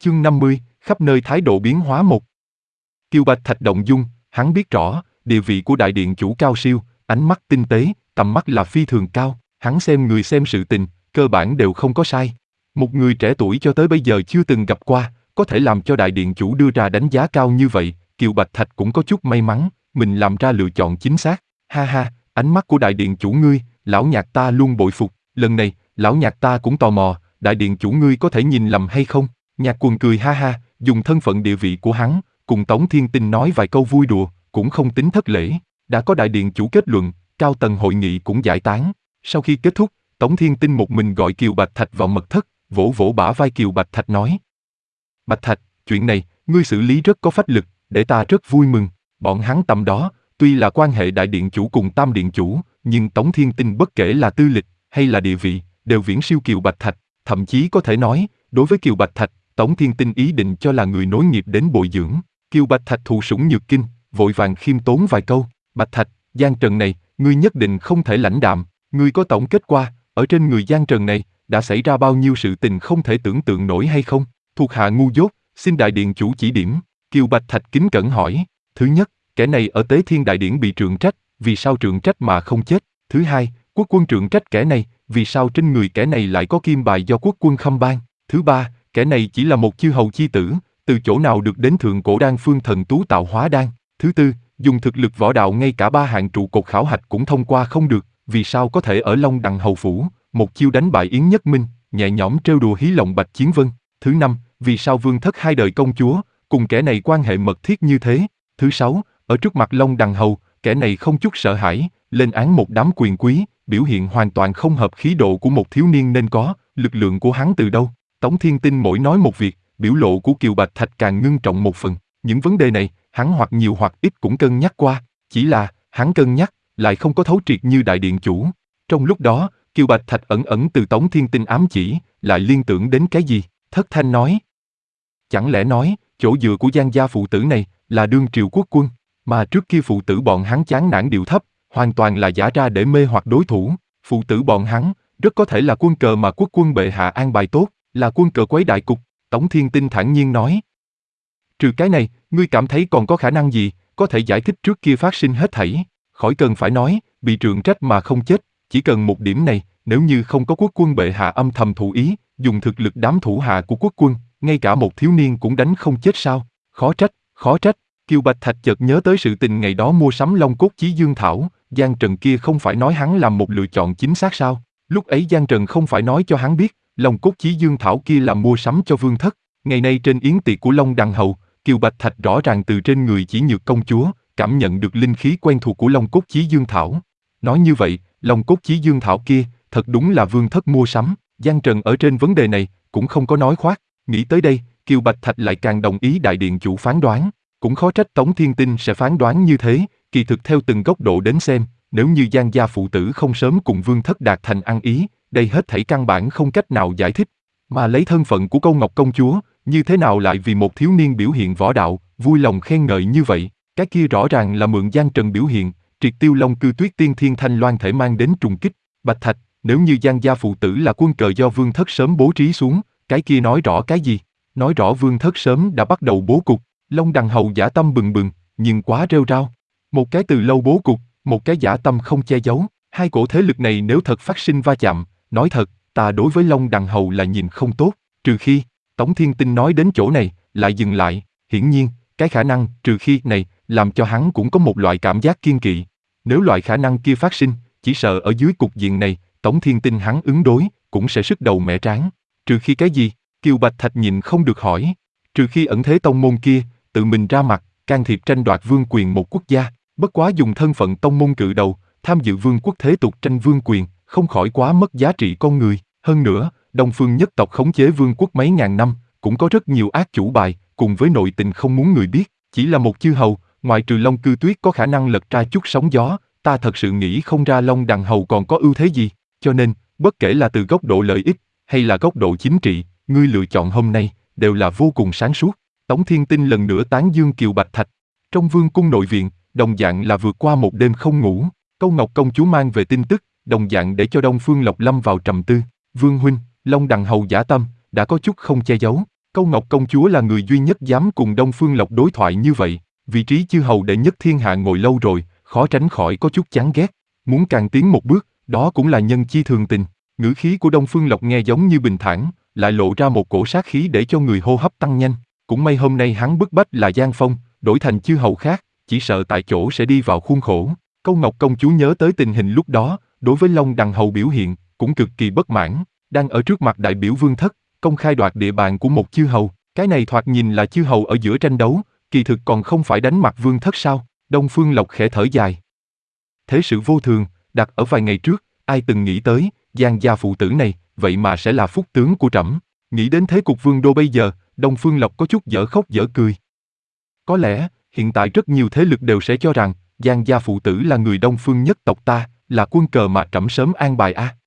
Chương 50, khắp nơi thái độ biến hóa một. Kiều Bạch Thạch động dung, hắn biết rõ, địa vị của đại điện chủ cao siêu, ánh mắt tinh tế, tầm mắt là phi thường cao, hắn xem người xem sự tình, cơ bản đều không có sai. Một người trẻ tuổi cho tới bây giờ chưa từng gặp qua, có thể làm cho đại điện chủ đưa ra đánh giá cao như vậy, Kiều Bạch Thạch cũng có chút may mắn, mình làm ra lựa chọn chính xác. Ha ha, ánh mắt của đại điện chủ ngươi, lão nhạc ta luôn bội phục, lần này, lão nhạc ta cũng tò mò, đại điện chủ ngươi có thể nhìn lầm hay không? Nhạc Quần cười ha ha, dùng thân phận địa vị của hắn, cùng Tống Thiên Tinh nói vài câu vui đùa, cũng không tính thất lễ. Đã có đại điện chủ kết luận, cao tầng hội nghị cũng giải tán. Sau khi kết thúc, Tống Thiên Tinh một mình gọi Kiều Bạch Thạch vào mật thất, vỗ vỗ bả vai Kiều Bạch Thạch nói: Bạch Thạch, chuyện này, ngươi xử lý rất có phách lực, để ta rất vui mừng. Bọn hắn tầm đó, tuy là quan hệ đại điện chủ cùng tam điện chủ, nhưng Tống Thiên Tinh bất kể là tư lịch hay là địa vị, đều viễn siêu Kiều Bạch Thạch, thậm chí có thể nói, đối với Kiều Bạch Thạch, Tống Thiên Tinh ý định cho là người nối nghiệp đến bồi dưỡng. Kiều Bạch Thạch thụ sủng nhược kinh, vội vàng khiêm tốn vài câu: Bạch Thạch, Giang Trần này, ngươi nhất định không thể lãnh đạm, ngươi có tổng kết qua, ở trên người Giang Trần này, đã xảy ra bao nhiêu sự tình không thể tưởng tượng nổi hay không? Thuộc hạ ngu dốt, xin đại điện chủ chỉ điểm. Kiều Bạch Thạch kính cẩn hỏi: Thứ nhất, kẻ này ở Tế Thiên Đại Điển bị trượng trách, vì sao trượng trách mà không chết? Thứ hai, quốc quân trượng trách kẻ này, vì sao trên người kẻ này lại có kim bài do quốc quân khâm ban? Thứ ba, kẻ này chỉ là một chư hầu chi tử, từ chỗ nào được đến thượng cổ đan phương thần tú tạo hóa đan? Thứ tư, dùng thực lực võ đạo ngay cả ba hạng trụ cột khảo hạch cũng thông qua không được, vì sao có thể ở Long Đằng hầu phủ, một chiêu đánh bại Yến Nhất Minh, nhẹ nhõm trêu đùa hí lộng Bạch Chiến Vân? Thứ năm, vì sao vương thất hai đời công chúa, cùng kẻ này quan hệ mật thiết như thế? Thứ sáu, ở trước mặt Long Đằng hầu, kẻ này không chút sợ hãi, lên án một đám quyền quý, biểu hiện hoàn toàn không hợp khí độ của một thiếu niên nên có, lực lượng của hắn từ đâu? Tống Thiên Tinh mỗi nói một việc, biểu lộ của Kiều Bạch Thạch càng ngưng trọng một phần. Những vấn đề này, hắn hoặc nhiều hoặc ít cũng cân nhắc qua, chỉ là, hắn cân nhắc, lại không có thấu triệt như đại điện chủ. Trong lúc đó, Kiều Bạch Thạch ẩn ẩn từ Tống Thiên Tinh ám chỉ, lại liên tưởng đến cái gì? Thất thanh nói: Chẳng lẽ nói, chỗ dựa của Giang gia phụ tử này, là đương triều quốc quân, mà trước kia phụ tử bọn hắn chán nản điệu thấp, hoàn toàn là giả ra để mê hoặc đối thủ. Phụ tử bọn hắn, rất có thể là quân cờ mà quốc quân bệ hạ an bài tốt, là quân cờ quấy đại cục. Tống Thiên Tinh thản nhiên nói: Trừ cái này, ngươi cảm thấy còn có khả năng gì, có thể giải thích trước kia phát sinh hết thảy? Khỏi cần phải nói, bị trượng trách mà không chết, chỉ cần một điểm này, nếu như không có quốc quân bệ hạ âm thầm thủ ý, dùng thực lực đám thủ hạ của quốc quân, ngay cả một thiếu niên cũng đánh không chết sao? Khó trách, khó trách. Kiều Bạch Thạch chợt nhớ tới sự tình ngày đó mua sắm Long Cốt Chí Dương Thảo, Giang Trần kia không phải nói hắn làm một lựa chọn chính xác sao? Lúc ấy Giang Trần không phải nói cho hắn biết, Long Cốt Chí Dương Thảo kia là mua sắm cho vương thất. Ngày nay trên yến tiệc của Long Đằng hầu, Kiều Bạch Thạch rõ ràng từ trên người Chỉ Nhược công chúa, cảm nhận được linh khí quen thuộc của Long Cốt Chí Dương Thảo. Nói như vậy, Long Cốt Chí Dương Thảo kia, thật đúng là vương thất mua sắm. Giang Trần ở trên vấn đề này, cũng không có nói khoác. Nghĩ tới đây, Kiều Bạch Thạch lại càng đồng ý đại điện chủ phán đoán. Cũng khó trách Tống Thiên Tinh sẽ phán đoán như thế, kỳ thực theo từng góc độ đến xem, nếu như Giang gia phụ tử không sớm cùng vương thất đạt thành ăn ý, đây hết thảy căn bản không cách nào giải thích. Mà lấy thân phận của Câu Ngọc công chúa, như thế nào lại vì một thiếu niên biểu hiện võ đạo, vui lòng khen ngợi như vậy? Cái kia rõ ràng là mượn Giang Trần biểu hiện, triệt tiêu Long Cư Tuyết Tiên Thiên Thanh Loan thể mang đến trùng kích. Bạch Thạch, nếu như Giang gia phụ tử là quân cờ do vương thất sớm bố trí xuống, cái kia nói rõ cái gì? Nói rõ vương thất sớm đã bắt đầu bố cục. Long Đằng hầu dã tâm bừng bừng, nhưng quá rêu rao. Một cái từ lâu bố cục, một cái dã tâm không che giấu. Hai cổ thế lực này nếu thật phát sinh va chạm, nói thật, ta đối với Long Đằng hầu là nhìn không tốt, trừ khi, Tống Thiên Tinh nói đến chỗ này, lại dừng lại. Hiển nhiên, cái khả năng trừ khi này, làm cho hắn cũng có một loại cảm giác kiên kỵ. Nếu loại khả năng kia phát sinh, chỉ sợ ở dưới cục diện này, Tống Thiên Tinh hắn ứng đối, cũng sẽ sức đầu mẻ trán. Trừ khi cái gì? Kiều Bạch Thạch nhìn không được hỏi. Trừ khi ẩn thế tông môn kia, tự mình ra mặt, can thiệp tranh đoạt vương quyền một quốc gia, bất quá dùng thân phận tông môn cự đầu, tham dự vương quốc thế tục tranh vương quyền, không khỏi quá mất giá trị con người. Hơn nữa, Đông Phương nhất tộc khống chế vương quốc mấy ngàn năm, cũng có rất nhiều ác chủ bài, cùng với nội tình không muốn người biết, chỉ là một chư hầu, ngoại trừ Long Cư Tuyết có khả năng lật ra chút sóng gió, ta thật sự nghĩ không ra Long Đằng hầu còn có ưu thế gì, cho nên, bất kể là từ góc độ lợi ích, hay là góc độ chính trị, ngươi lựa chọn hôm nay, đều là vô cùng sáng suốt. Tống Thiên Tinh lần nữa tán dương Kiều Bạch Thạch. Trong vương cung nội viện, đồng dạng là vượt qua một đêm không ngủ, Câu Ngọc công chúa mang về tin tức, đồng dạng để cho Đông Phương Lộc lâm vào trầm tư. Vương huynh, Long Đằng hầu dã tâm, đã có chút không che giấu. Câu Ngọc công chúa là người duy nhất dám cùng Đông Phương Lộc đối thoại như vậy, vị trí chư hầu đệ nhất thiên hạ ngồi lâu rồi, khó tránh khỏi có chút chán ghét. Muốn càng tiến một bước, đó cũng là nhân chi thường tình. Ngữ khí của Đông Phương Lộc nghe giống như bình thản, lại lộ ra một cổ sát khí để cho người hô hấp tăng nhanh. Cũng may hôm nay hắn bức bách là Giang Phong, đổi thành chư hầu khác, chỉ sợ tại chỗ sẽ đi vào khuôn khổ. Câu Ngọc công chúa nhớ tới tình hình lúc đó, đối với Long Đằng hầu biểu hiện, cũng cực kỳ bất mãn, đang ở trước mặt đại biểu vương thất, công khai đoạt địa bàn của một chư hầu, cái này thoạt nhìn là chư hầu ở giữa tranh đấu, kỳ thực còn không phải đánh mặt vương thất sao? Đông Phương Lộc khẽ thở dài. Thế sự vô thường, đặt ở vài ngày trước, ai từng nghĩ tới, Giang gia phụ tử này, vậy mà sẽ là phúc tướng của trẫm. Nghĩ đến thế cục vương đô bây giờ, Đông Phương Lộc có chút dở khóc dở cười. Có lẽ, hiện tại rất nhiều thế lực đều sẽ cho rằng, Giang gia phụ tử là người Đông Phương nhất tộc ta, là quân cờ mà trẫm sớm an bài a.